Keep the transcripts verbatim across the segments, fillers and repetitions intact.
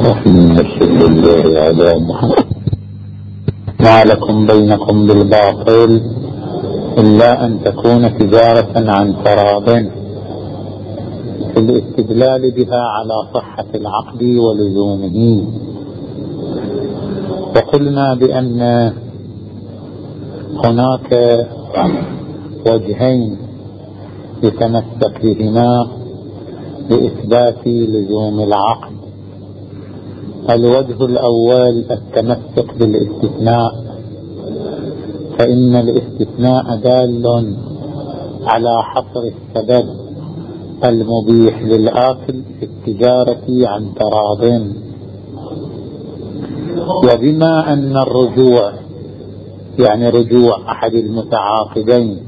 وإن الشكر الله على محمد ما لكم بينكم بالباطل إلا أن تكون تجارة عن تراض، في الاستدلال بها على صحة العقد ولزومه. وقلنا بأن هناك وجهين يتمسك بهما لإثبات لزوم العقد. الوجه الأول التمسك بالاستثناء، فإن الاستثناء دال على حصر السبب المبيح للآكل في التجارة عن تراض. وبما أن الرجوع يعني رجوع أحد المتعاقدين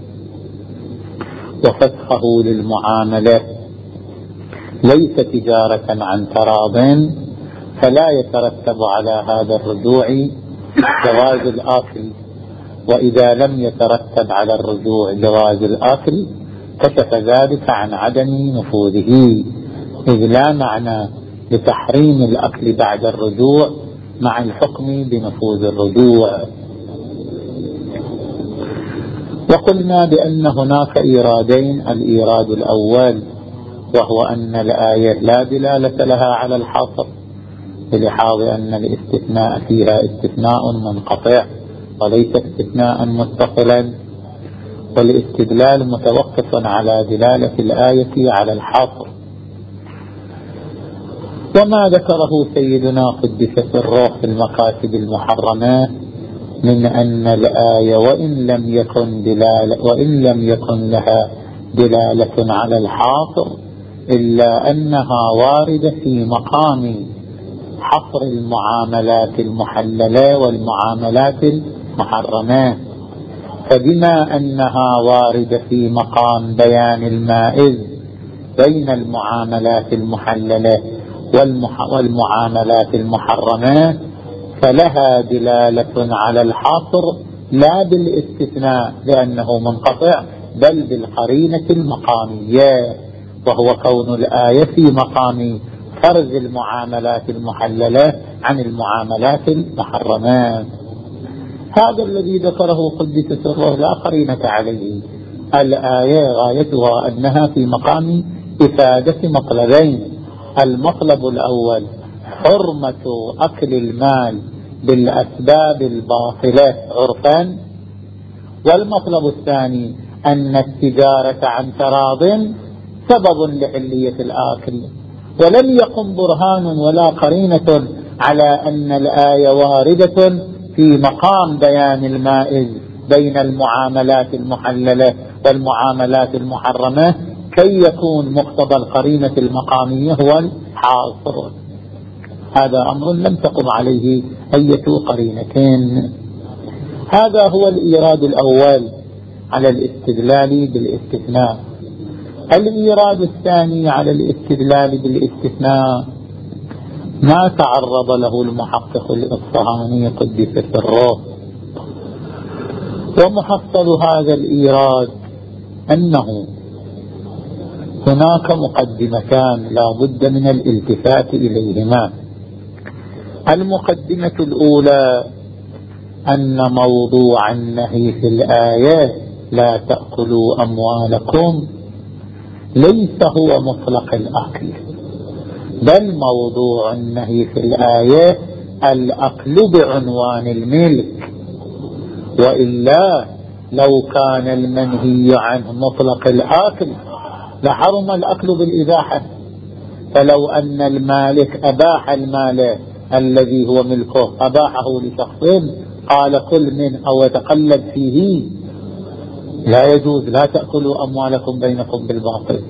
وفتحه للمعاملة ليس تجارة عن تراض، فلا يترتب على هذا الرجوع جواز الآكل. وإذا لم يترتب على الرجوع جواز الآكل كشف ذلك عن عدم نفوذه، إذ لا معنى لتحريم الأكل بعد الرجوع مع الحكم بنفوذ الرجوع. وقلنا بأن هناك إيرادين، الإيراد الأول وهو أن الآية لا دلالة لها على الحصر، بلحاظ أن الاستثناء فيها استثناء منقطع وليس استثناء متصلا، والاستدلال متوقف على دلالة الآية على الحصر. وما ذكره سيدنا قدس سره في المكاتب المحرمة من أن الآية وإن لم يكن دلالة وإن لم يكن لها دلالة على الحاصر إلا أنها واردة في مقام حصر المعاملات المحللة والمعاملات المحرمة. فبما أنها واردة في مقام بيان المائز بين المعاملات المحللة والمعاملات المحرمة فلها دلالة على الحصر لا بالاستثناء لأنه منقطع، بل بالقرينة المقامية، وهو كون الآية في مقام فرز المعاملات المحللة عن المعاملات المحرمة. هذا الذي ذكره قدس سره لا قرينة عليه. الآية غايتها أنها في مقام إفادة مطلبين: المطلب الأول حرمة أكل المال بالأسباب الباطلة عرفا، والمطلب الثاني أن التجارة عن تراض سبب لحلية الآكل. ولم يقم برهان ولا قرينة على أن الآية واردة في مقام بيان المائز بين المعاملات المحللة والمعاملات المحرمة كي يكون مقتضى القرينة المقامية هو الحاصر. هذا أمر لم تقم عليه أي قرينتين. هذا هو الإيراد الأول على الاستدلال بالاستثناء. الإيراد الثاني على الاستدلال بالاستثناء ما تعرض له المحقق الإصفهاني قدس سره، ومحصل هذا الإيراد أنه هناك مقدمتان لا بد من الالتفات إليهما. المقدمة الأولى أن موضوع النهي في الآية لا تأكلوا أموالكم ليس هو مطلق الأكل، بل موضوع النهي في الآية الأكل بعنوان الملك، وإلا لو كان المنهي عنه مطلق الأكل لحرم الأكل بالإباحة. فلو أن المالك أباح المال الذي هو ملكه أباحه لشخص قال كل من أو يتقلد فيه لا يجوز، لا تأكلوا أموالكم بينكم بالباطل.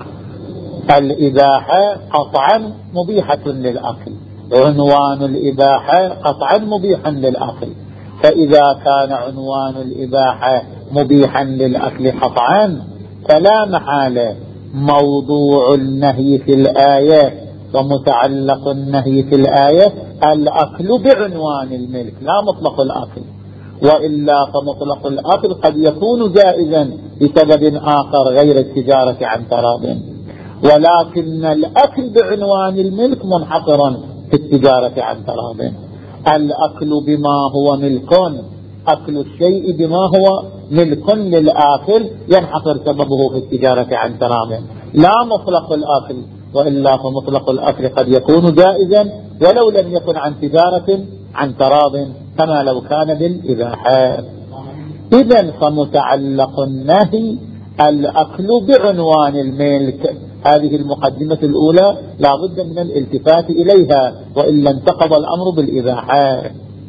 الإباحة قطعا مبيحة للأكل، عنوان الإباحة قطعا مبيحا للأكل. فإذا كان عنوان الإباحة مبيحا للأكل قطعا فلا محالة موضوع النهي في الآية ومتعلق النهي في الآية الأكل بعنوان الملك لا مطلق الأكل. وإلا فمطلق الأكل قد يكون جائزا بسبب آخر غير التجارة عن تراض، ولكن الأكل بعنوان الملك منحصرا في التجارة عن تراض. الأكل بما هو ملك، أكل الشيء بما هو ملك للآكل ينحصر سببه في التجارة عن تراض، لا مطلق الآكل، وإلا فمطلق الأكل قد يكون جائزا ولو لم يكن عن تجارة عن تراض، كما لو كان بالإباحة. إذن فمتعلق النهي الأكل بعنوان الملك. هذه المقدمة الأولى لا بد من الالتفات إليها، وإلا انتقض الأمر بالإباحة.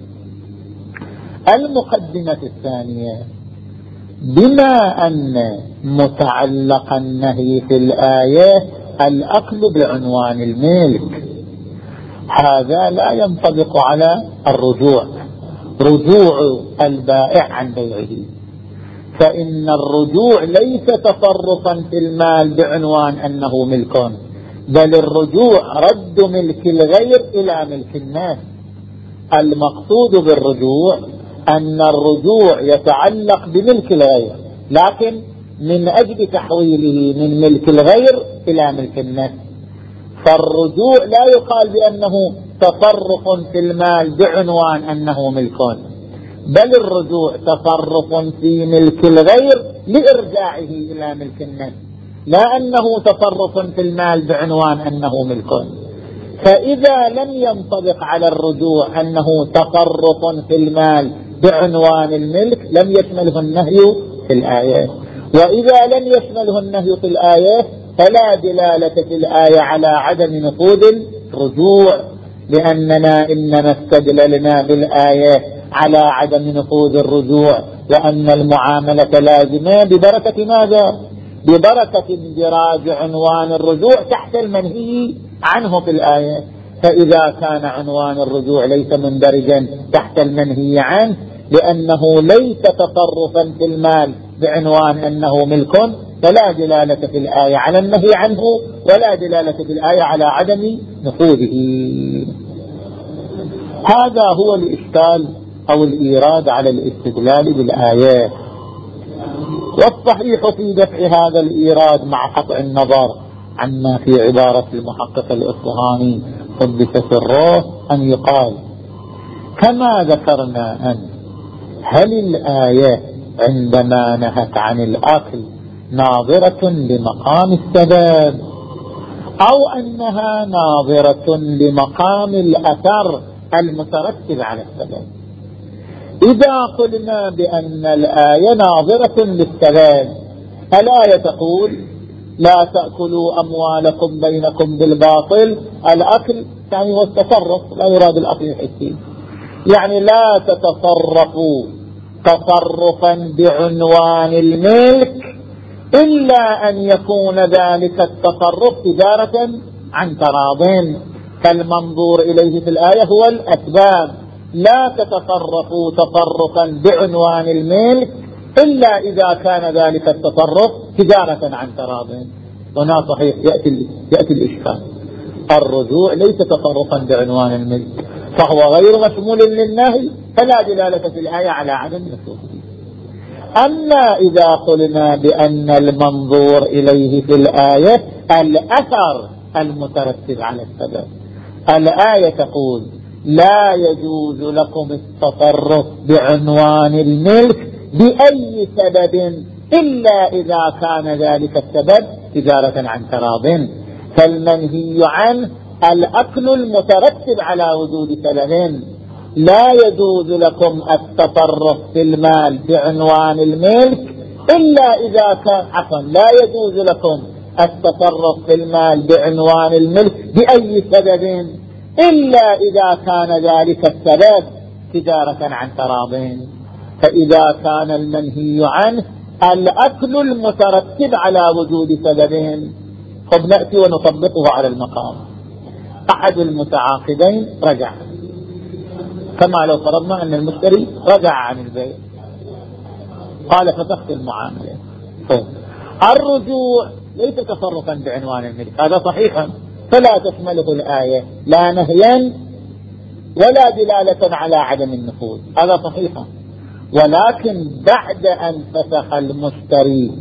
المقدمة الثانية: بما أن متعلق النهي في الآية الأكل بعنوان الملك، هذا لا ينطبق على الرجوع، رجوع البائع عن بيعه، فإن الرجوع ليس تصرفا في المال بعنوان أنه ملك، بل الرجوع رد ملك الغير إلى ملك الناس. المقصود بالرجوع أن الرجوع يتعلق بملك الغير، لكن من أجل تحويله من ملك الغير إلى ملك الناس. فالرجوع لا يقال بأنه تصرف في المال بعنوان أنه ملك، بل الرجوع تصرف في ملك الغير لإرجاعه إلى ملك الناس، لا أنه تصرف في المال بعنوان أنه ملك. فإذا لم ينطبق على الرجوع أنه تصرف في المال بعنوان الملك لم يشمله النهي في الآية، وإذا لم يشمله النهي في الآية فلا دلالة في الآية على عدم نفوذ الرجوع، لأننا إنما استدللنا بالآية على عدم نفوذ الرجوع وأن المعاملة لازمة ببركة ماذا؟ ببركة اندراج عنوان الرجوع تحت المنهي عنه في الآية. فإذا كان عنوان الرجوع ليس مندرجا تحت المنهي عنه لأنه ليس تصرفا في المال بعنوان أنه ملك، فلا دلالة في الآية على النهي عنه ولا دلالة في الآية على عدم نفوذه. هذا هو الإشكال أو الإيراد على الاستدلال بالآيات. والصحيح في دفع هذا الإيراد مع قطع النظر عما في عبارة المحقق الإصفهاني قدس سره أن يقال كما ذكرنا أن هل الآية عندما نهت عن الأكل ناظرة لمقام السبب أو أنها ناظرة لمقام الأثر المترتب على السبب؟ إذا قلنا بأن الآية ناظرة للسبب، الآية تقول لا تأكلوا أموالكم بينكم بالباطل، الأكل يعني هو التصرف، لا يراد الأكل الحسي، يعني لا تتصرفوا تصرفا بعنوان الملك إلا أن يكون ذلك التصرف تجارة عن تراض، فالمنظور إليه في الآية هو الأسباب. لا تتصرفوا تصرفا بعنوان الملك إلا إذا كان ذلك التصرف تجارة عن تراض. هنا صحيح يأتي, يأتي الإشكال، الرجوع ليس تصرفا بعنوان الملك فهو غير مشمول للنهي، فلا دلالة في الآية على عدم نفوذه. أما إذا قلنا بأن المنظور إليه في الآية الأثر المترتب على السبب، الآية تقول لا يجوز لكم التصرف بعنوان الملك بأي سبب إلا إذا كان ذلك السبب تجارة عن تراض، فالمنهي عنه الأكل المترتب على وجود سبب. لا يجوز لكم التصرف في المال بعنوان الملك إلا إذا كان عفوا لا يجوز لكم التصرف في المال بعنوان الملك بأي سبب إلا إذا كان ذلك السبب تجارة عن تراض. فإذا كان المنهي عنه الأكل المترتب على وجود سبب، قد نأتي ونطبقه على المقام. أحد المتعاقدين رجع، كما لو فرضنا أن المشتري رجع عن البيع قال فتحت المعاملة، الرجوع ليس تصرفا بعنوان الملك، هذا صحيحا، فلا تشمله الآية لا نهيا ولا دلالة على عدم النفوذ، هذا صحيحا. ولكن بعد أن فسخ المشتري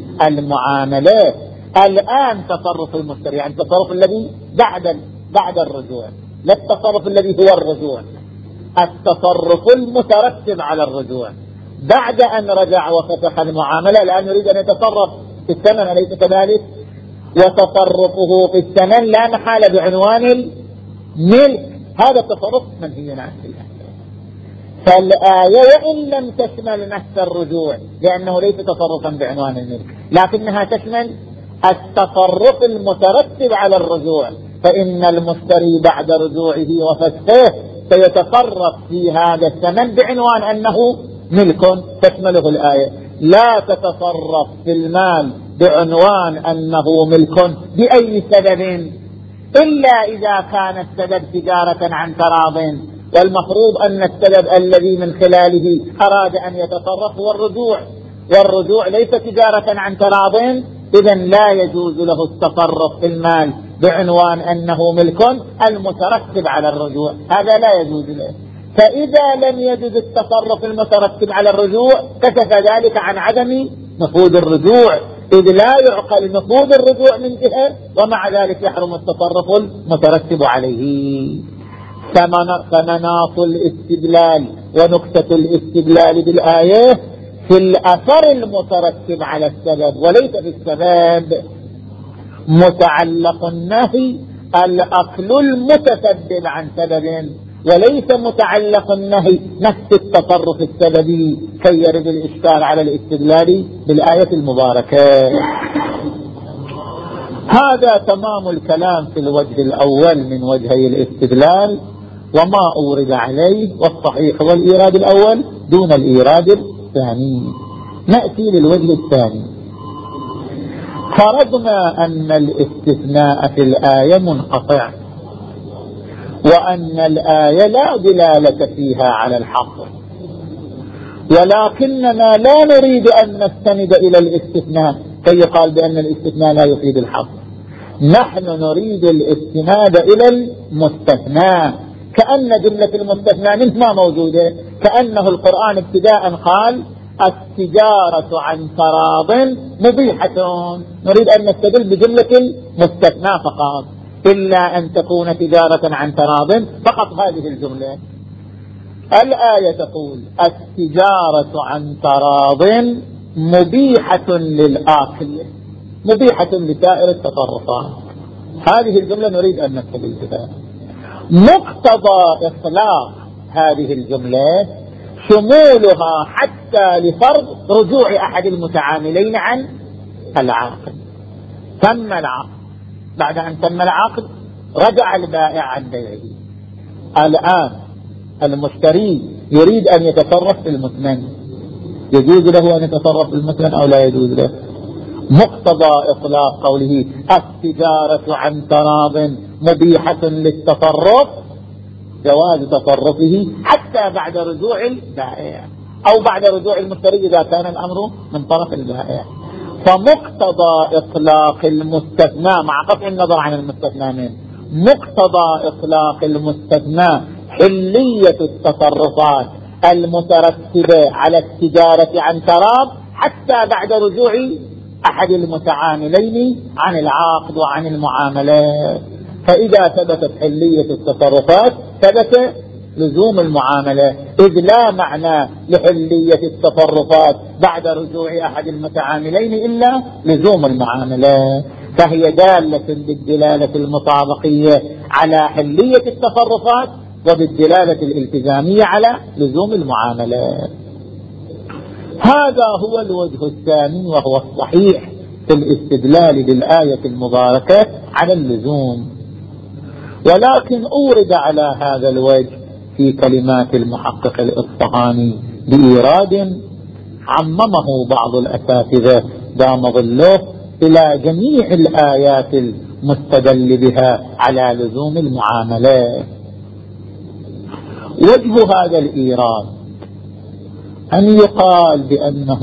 المعاملة الآن تصرف المشتري، يعني التصرف الذي بعد بعد الرجوع لا التصرف الذي هو الرجوع، التصرف المترتب على الرجوع بعد أن رجع وفتح المعاملة، الآن يريد أن يتصرف في الثمن، أليس كذلك؟ وتصرفه في الثمن لا محالة بعنوان الملك، هذا التصرف منهي عنه في الآية. فالآية وإن لم تشمل نفس الرجوع لأنه ليس تصرفا بعنوان الملك، لكنها تشمل التصرف المترتب على الرجوع، فإن المشتري بعد رجوعه وفتحه سيتصرف في هذا الثمن بعنوان أنه ملك، تشمله الآية. لا تتصرف في المال بعنوان أنه ملك بأي سبب إلا إذا كان السبب تجارة عن تراض، والمفروض أن السبب الذي من خلاله أراد أن يتصرف هو الرجوع، والرجوع ليس تجارة عن تراض، إذن لا يجوز له التصرف في المال بعنوان أنه ملك المترتب على الرجوع، هذا لا يجوز له. فإذا لم يجوز التصرف المترتب على الرجوع كشف ذلك عن عدم نفوذ الرجوع، إذ لا يعقل نفوذ الرجوع من جهة ومع ذلك يحرم التصرف المترتب عليه. فمناط الاستدلال ونكتة الاستدلال بالآية في الأثر المترتب على السبب وليس في السبب. متعلق النهي الأكل المتسبب عن سبب، وليس متعلق النهي نفس التصرف السببي كي يرد الإشكال على الاستدلال بالآية المباركة. هذا تمام الكلام في الوجه الأول من وجهي الاستدلال وما أورد عليه، والصحيح هو الإيراد الأول دون الإيراد الثاني. نأتي للوجه الثاني. فرضنا أن الاستثناء في الآية منقطع، وأن الآية لا دلالة فيها على الحق، ولكننا لا نريد أن نستند إلى الاستثناء كي يقال بأن الاستثناء لا يفيد الحق، نحن نريد الاستناد إلى المستثنى، كأن جملة المستثنى منه ما موجودة، كأنه القرآن ابتداء قال التجارة عن تراض مبيحة، نريد أن نستدل بجملة المستثنى فقط، إلا أن تكون تجارة عن تراض فقط هذه الجملة. الآية تقول التجارة عن تراض مبيحة للآكل، مبيحة لسائر التصرفات، هذه الجملة نريد أن نستدل بها. مقتضى إطلاق هذه الجملة شمولها حتى لفرض رجوع أحد المتعاملين عن العاقد. تم العقد، بعد أن تم العقد رجع البائع عن بيعه، الآن المشتري يريد أن يتصرف في المثمن، يجوز له أن يتصرف في المثمن أو لا يجوز له؟ مقتضى إطلاق قوله التجارة عن تراض مبيحة للتصرف جواز تصرفه حتى بعد رجوع البائع أو بعد رجوع المشتري إذا كان الأمر من طرف البائع. فمقتضى إطلاق المستثنى مع قطع النظر عن المستثنى منه، مقتضى إطلاق المستثنى حلية التصرفات المترتبة على التجارة عن تراض حتى بعد رجوع أحد المتعاملين عن العقد وعن المعاملات. فإذا ثبتت حلية التصرفات ثبت لزوم المعاملة، إذ لا معنى لحلية التصرفات بعد رجوع أحد المتعاملين إلا لزوم المعاملة، فهي دالة بالدلالة المطابقية على حلية التصرفات وبالدلالة الالتزامية على لزوم المعاملة. هذا هو الوجه الثاني وهو الصحيح في الاستدلال بالآية المباركة على اللزوم، ولكن أورد على هذا الوجه في كلمات المحقق الإصفهاني بإيراد عممه بعض الأساتذة دام ظله إلى جميع الآيات المستدل بها على لزوم المعاملات. وجه هذا الإيراد أن يقال بأنه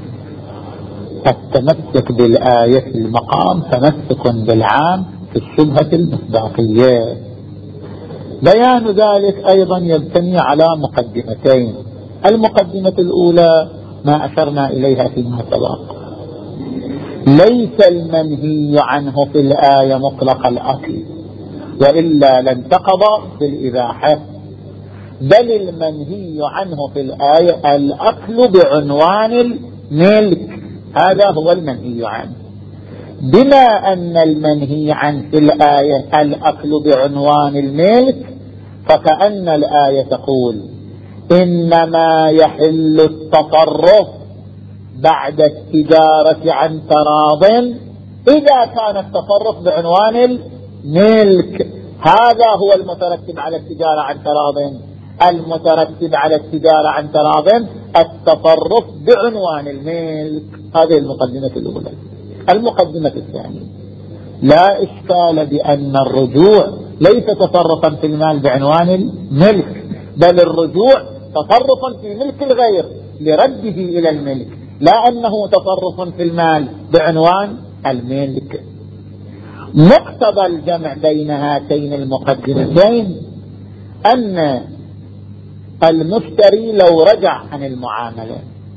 التمسك بالآية في المقام تمسك بالعام في الشبهة المصداقية. بيان ذلك أيضا يبتني على مقدمتين. المقدمة الأولى ما أشرنا إليها فيما سبق، ليس المنهي عنه في الآية مطلق الأكل، وإلا لانتقض بالإباحة. بل المنهي عنه في الآية الأكل بعنوان الملك، هذا هو المنهي عنه. بما أن المنهي عنه في الآية الأكل بعنوان الملك، فكأن الآية تقول إنما يحل التصرف بعد التجارة عن تراض إذا كان التصرف بعنوان الملك. هذا هو المترتب على التجارة عن تراض. المترتب على التجارة عن تراض التصرف بعنوان الملك. هذه المقدمة الأولى. المقدمة الثانية: لا إشكال بأن الرجوع ليس تصرفا في المال بعنوان الملك، بل الرجوع تصرفا في ملك الغير لرده إلى الملك، لا أنه تصرف في المال بعنوان الملك. مقتضى الجمع بين هاتين المقدمتين أن المشتري لو رجع عن المعاملة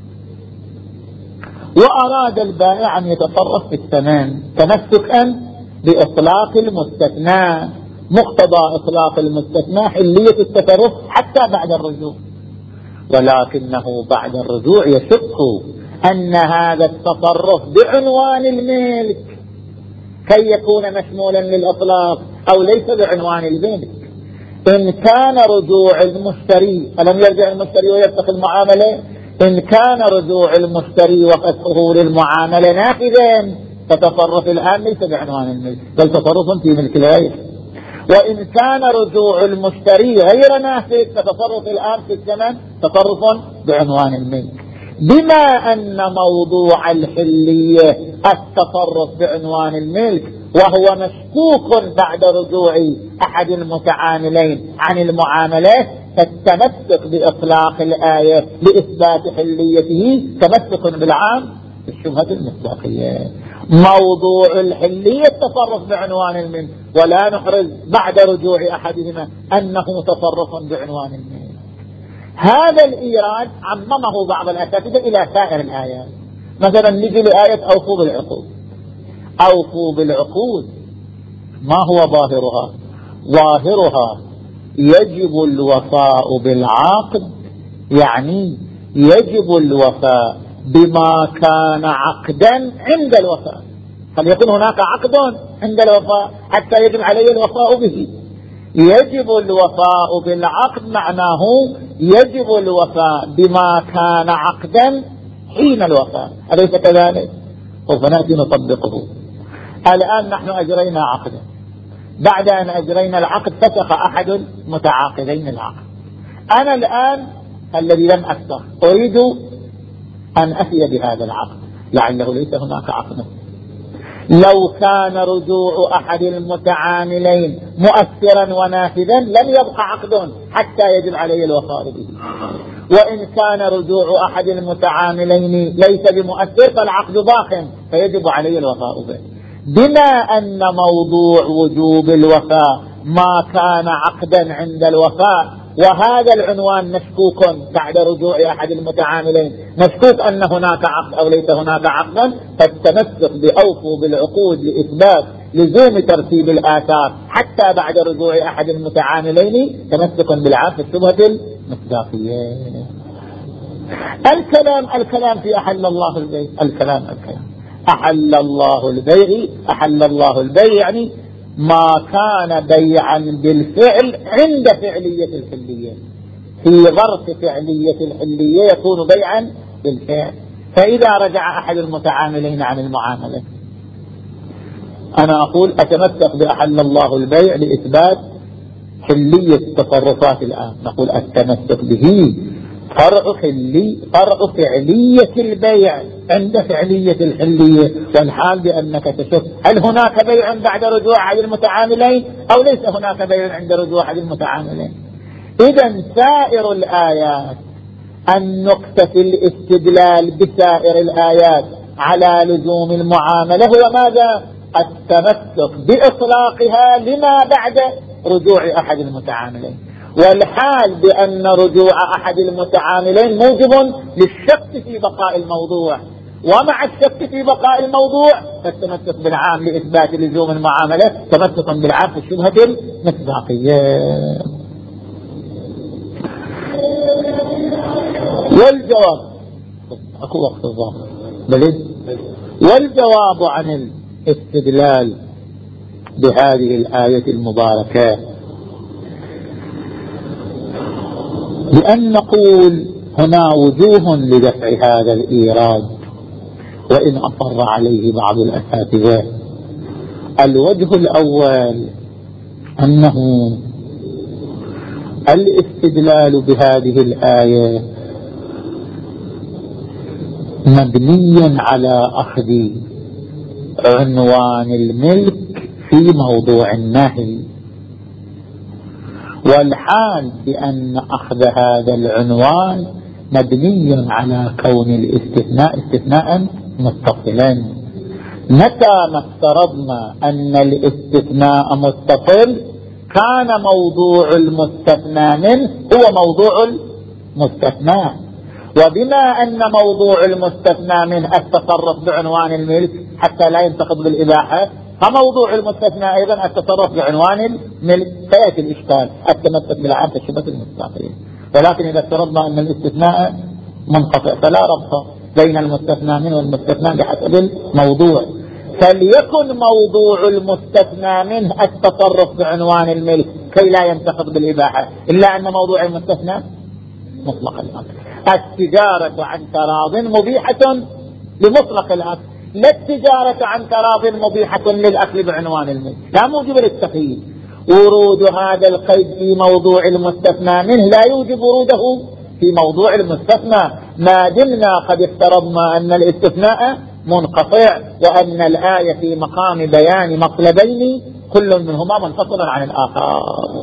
وأراد البائع أن يتصرف في الثمن تمسكا بإطلاق المستثنى، مقتضى إطلاق المستثنى حلية التصرف حتى بعد الرجوع، ولكنه بعد الرجوع يشك أن هذا التصرف بعنوان الملك كي يكون مشمولا للإطلاق أو ليس بعنوان الملك. إن كان رجوع المشتري ألم يرجع المشتري ويفتح المعاملة، إن كان رجوع المشتري وفتحه للمعاملة نافذا فتصرف الآن ليس بعنوان الملك بل تصرف في ملك الغير. وإن كان رجوع المشتري غير نافذ فتصرف الآن في الثمن تصرف بعنوان الملك. بما أن موضوع الحلية التصرف بعنوان الملك وهو مشكوك بعد رجوع أحد المتعاملين عن المعاملة، فالتمسك بإطلاق الآية لإثبات حليته تمسك بالعام بالشبهة المصداقية. موضوع الحلية التصرف بعنوان الملك، ولا نحرز بعد رجوع أحدهما أنه تصرف بعنوان الملك. هذا الإيراد عممه بعض الأساتذة إلى سائر الآيات. مثلا نجي لآية أوفوا بالعقود. أوفوا بالعقود ما هو ظاهرها؟ ظاهرها يجب الوفاء بالعقد، يعني يجب الوفاء بما كان عقدا عند الوفاء. هل يكون هناك عقد عند الوفاء حتى يجب علي الوفاء به؟ يجب الوفاء بالعقد معناه يجب الوفاء بما كان عقدا حين الوفاء، أليس كذلك؟ فنأتي نطبقه. الآن نحن أجرينا عقدا، بعد أن أجرينا العقد فسخ أحد المتعاقدين العقد. أنا الآن الذي لم أفسخ أريد أن أفي بهذا العقد لعله ليس هناك عقد. لو كان رجوع أحد المتعاملين مؤثرا ونافذا لم يبقى عقد حتى يجب عليه الوفاء به، وإن كان رجوع أحد المتعاملين ليس بمؤثر فالعقد باق فيجب عليه الوفاء به. بما أن موضوع وجوب الوفاء ما كان عقدا عند الوفاء، وهذا العنوان مشكوك بعد رجوع أحد المتعاملين، مشكوك أن هناك عقد أو ليس هناك عقدا، فالتمسك بأوفوا بالعقود لإثبات لزوم ترتيب الآثار حتى بعد رجوع أحد المتعاملين تمسك بالعقد الشبهة المصداقية. الكلام الكلام في أحل الله البيع، الكلام الكلام أحل الله البيع، أحل الله البيع يعني ما كان بيعا بالفعل عند فعلية الحلية، في ظرف فعلية الحلية يكون بيعا بالفعل. فإذا رجع أحد المتعاملين عن المعاملة، أنا أقول أتمسك بأحل الله البيع لإثبات حلية التصرفات. الآن نقول أتمسك به فرع حلي فرع فعلية البيع عند فعلية الحلية، والحال بأنك تشك هل هناك بيع بعد رجوع أحد المتعاملين أو ليس هناك بيع عند رجوع أحد المتعاملين. إذن سائر الآيات أن نقطة الاستدلال بسائر الآيات على لزوم المعاملة هو ماذا؟ التمسك بإطلاقها لما بعد رجوع أحد المتعاملين، والحال بأن رجوع أحد المتعاملين موجب للشك في بقاء الموضوع، ومع الشك في بقاء الموضوع فالتمسك بالعام لإثبات لزوم المعاملة تمسكا بالعام في الشبهة المصداقية. والجواب أكو وقت الظاهر بلد والجواب عن الاستدلال بهذه الآية المباركة بأن نقول هنا وجوه لدفع هذا الإيراد وإن أصر عليه بعض الأساتذة. الوجه الأول أنه الاستدلال بهذه الآية مبني على أخذ عنوان الملك في موضوع النهي، والحال بأن أخذ هذا العنوان مبني على كون الاستثناء استثناء متصلا. متى ما افترضنا أن الاستثناء متصل كان موضوع المستثنى منه هو موضوع المستثنى، وبما أن موضوع المستثنى منه التصرف بعنوان الملك حتى لا ينتقض بالإباحة، فموضوع المستثنى أيضا التصرف بعنوان الملك، فيأتي الإشكال التمسك بالعام في الشبهة المصداقية. ولكن إذا افترضنا أن الاستثناء منقطع فلا ربط بين المستثنى منه والمستثنى بحسب الموضوع، فليكن موضوع المستثنى منه التصرف بعنوان الملك كي لا ينتقض بالإباحة، إلا أن موضوع المستثنى مطلق الأمر. التجارة عن تراض مبيحة لمطلق الأكل، لا التجارة عن تراض مبيحة للأكل بعنوان الملك، لا موجب للتقييد. ورود هذا القيد في موضوع المستثنى منه لا يوجب وروده في موضوع المستثنى، ما دمنا قد افترضنا أن الاستثناء منقطع وأن الآية في مقام بيان مطلبين كل منهما منفصل عن الآخر.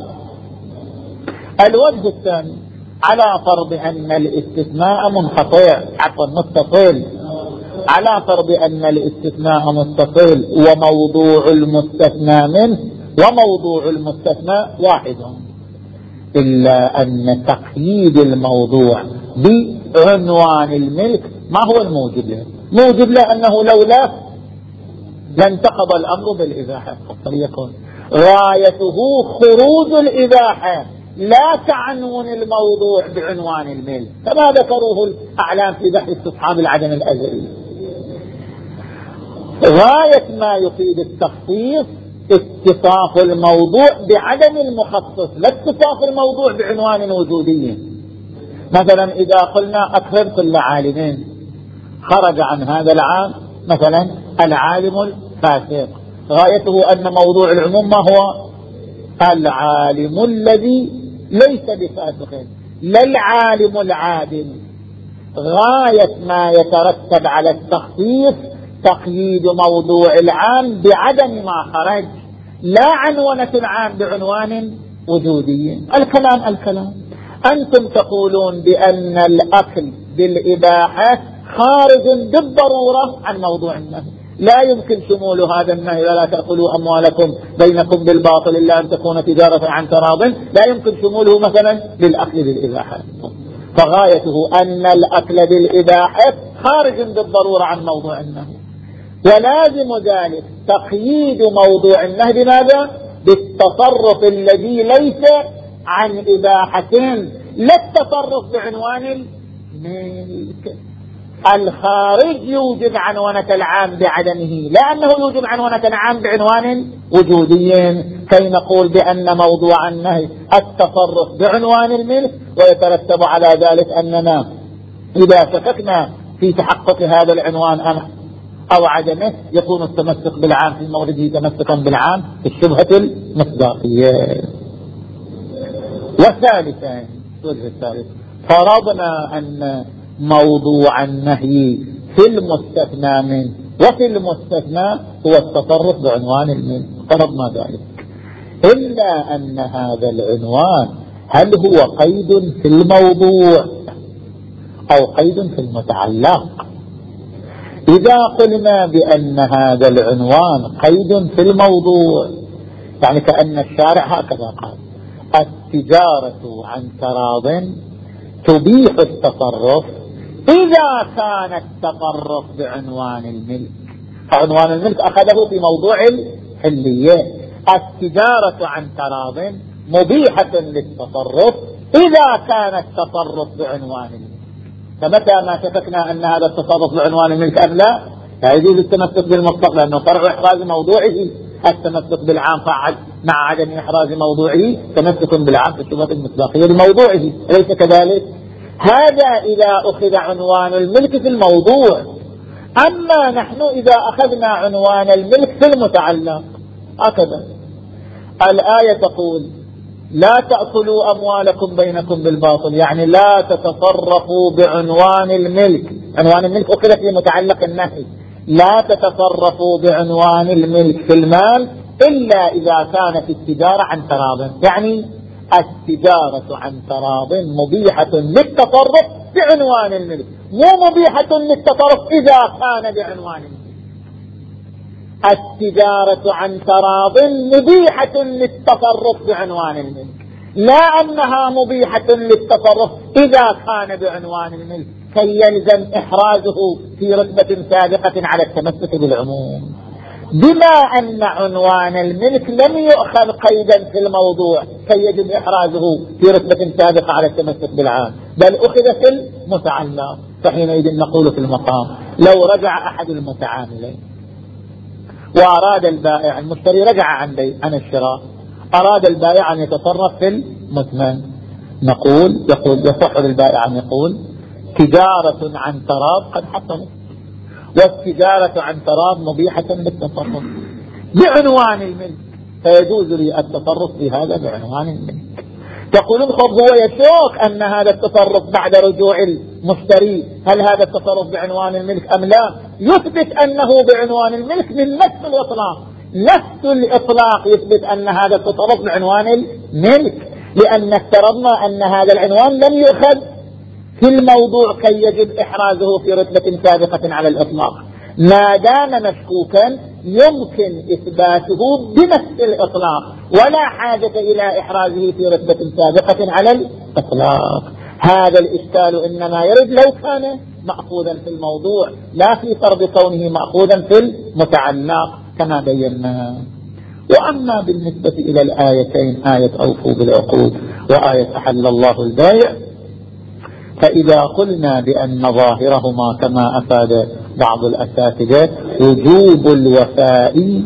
الوجه الثاني على فرض أن الاستثناء منقطع عفوا متصل، على فرض أن الاستثناء متصل وموضوع المستثنى منه وموضوع المستثنى واحد، إلا أن تقييد الموضوع بعنوان الملك ما هو الموجب له؟ موجب له أنه لولا لانتقض الأمر بالإباحة، فليكن غايته خروج الإباحة لا تعنون الموضوع بعنوان الملك كما ذكروه الأعلام في بحث استصحاب العدم الأزلي. غاية ما يفيد التخصيص اتصاف الموضوع بعدم المخصص، لا اتصاف الموضوع بعنوان وجودي. مثلا إذا قلنا أكثر كل عالمين خرج عن هذا العام مثلا العالم الفاسق، غايته أن موضوع العموم ما هو العالم الذي ليس بفاسق لا العالم العادل. غاية ما يترتب على التخصيص تقييد موضوع العام بعدم ما خرج، لا عنونة العام بعنوان وجودي. الكلام الكلام أنتم تقولون بأن الأكل بالإباحة خارج بالضرورة عن موضوع النهي، لا يمكن شمول هذا النهي ولا تأكلوا أموالكم بينكم بالباطل إلا أن تكون تجارة عن تراض، لا يمكن شموله مثلا للأكل بالإباحة. فغايته أن الأكل بالإباحة خارج بالضرورة عن موضوع النهي، ولازم ذلك تقييد موضوع النهي بماذا؟ بالتصرف الذي ليس عن إباحتين، لا التصرف بعنوان الملك. الخارج يوجب عنونة العام بعدمه، لا أنه يوجب عنونة العام بعنوان وجودي، كي نقول بأن موضوع النهي التصرف بعنوان الملك، ويترتب على ذلك أننا إذا شككنا في تحقق هذا العنوان أو عدمه يكون التمسك بالعام في مورده تمسكا بالعام في الشبهة المصداقية. والثالثا الوجه الثالث فرضنا أن موضوع النهي في المستثنى منه وفي المستثنى هو التصرف بعنوان الملك، فرضنا ذلك، إلا أن هذا العنوان هل هو قيد في الموضوع أو قيد في المتعلق؟ إذا قلنا بأن هذا العنوان قيد في الموضوع يعني كأن الشارع هكذا قال: التجارة عن تراض تبيح التصرف إذا كان التصرف بعنوان الملك، فعنوان الملك أخذه في موضوع الحلية. التجارة عن تراض مبيحة للتصرف إذا كان التصرف بعنوان الملك. فمتى ما شككنا أن هذا التصرف بعنوان الملك أم لا، لا يجوز التمسك بالمطلق، لأنه فرع إحراز موضوعه. التمسك بالعام فعل مع عدم إحراز موضوعه تمسك بالعام في الشبهة المصداقية لموضوعه، أليس كذلك؟ هذا إذا أخذ عنوان الملك في الموضوع. أما نحن إذا أخذنا عنوان الملك في المتعلق، هكذا الآية تقول: لا تأكلوا أموالكم بينكم بالباطل، يعني لا تتصرفوا بعنوان الملك. عنوان الملك أخذ في متعلق النهي، لا تتصرفوا بعنوان الملك في المال إلا إذا كانت التجارة عن تراض. يعني التجارة عن تراض مبيحة للتصرف بعنوان الملك، مو مبيحة للتصرف إذا كان بعنوان الملك. التجارة عن تراض مبيحة للتصرف بعنوان الملك، لا أنها مبيحة للتصرف إذا كان بعنوان الملك كي يلزم إحرازه في رتبة سابقة على التمسك بالعموم. بما أن عنوان الملك لم يؤخذ قيدا في الموضوع كي يجب إحرازه في رتبة سابقة على التمسك بالعام، بل أخذ في المتعلق، فحينئذ نقول في المقام: لو رجع أحد المتعاملين وأراد البائع، المشتري رجع عن بيع عن الشراء، أراد البائع أن يتصرف في المثمن، نقول يقول يصح للبائع أن يقول: تجارة عن تراض قد حصلت، والتجارة عن تراض مبيحة للتصرف بعنوان الملك، فيجوز لي التصرف في هذا بعنوان الملك. تقولون: خب هو يشك أن هذا التصرف بعد رجوع المشتري، هل هذا التصرف بعنوان الملك أم لا؟ يثبت أنه بعنوان الملك من نفس الإطلاق، نفس الإطلاق يثبت أن هذا التصرف بعنوان الملك، لأن افترضنا أن هذا العنوان لم يؤخذ في الموضوع كي يجب إحرازه في رتبة سابقة على الإطلاق. ما دام مشكوكا يمكن إثباته بنفس الإطلاق ولا حاجة إلى إحرازه في رتبة سابقة على الإطلاق. هذا الإشكال إنما يرد لو كان مأخوذا في الموضوع، لا في فرض كونه مأخوذا في المتعلق كما بينا. وأما بالنسبة إلى الآيتين، آية أوفوا بالعقود وآية أحل الله البيع، فإذا قلنا بأن ظاهرهما كما أفاد بعض الأساتذة وجوب الوفاء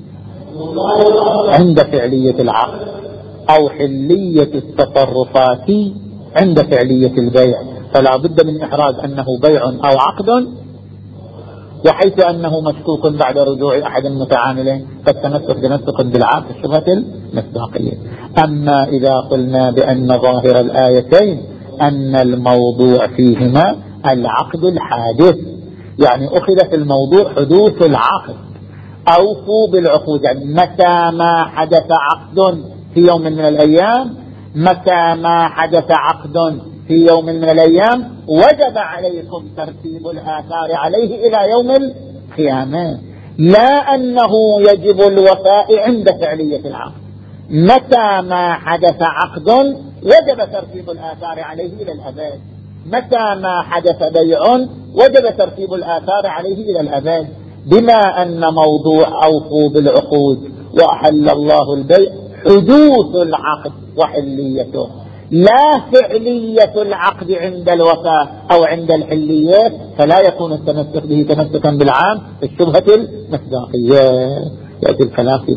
عند فعلية العقد أو حلية التصرفات عند فعلية البيع، فلا بد من إحراز أنه بيع أو عقد، وحيث أنه مشكوك بعد رجوع أحد المتعاملين فالتمسك بنسق بالعقد الشبهة المصداقية. أما إذا قلنا بأن ظاهر الآيتين أن الموضوع فيهما العقد الحادث، يعني أخذ في الموضوع حدوث العقد، أوفوا بالعقود، يعني متى ما حدث عقد في يوم من الأيام، متى ما حدث عقد في يوم من الأيام وجب عليكم ترتيب الآثار عليه إلى يوم القيامة، لا أنه يجب الوفاء عند فعلية العقد. متى ما حدث عقد وجب ترتيب الآثار عليه إلى الأبد، متى ما حدث بيع وجب ترتيب الآثار عليه إلى الأبد، بما أن موضوع أوفوا بالعقود وأحل الله البيع حدوث العقد وحليته، لا فعلية العقد عند الوفاء أو عند الحليات، فلا يكون التمسك به تمسكا بالعام في الشبهة المصداقية. يأتي الكلام في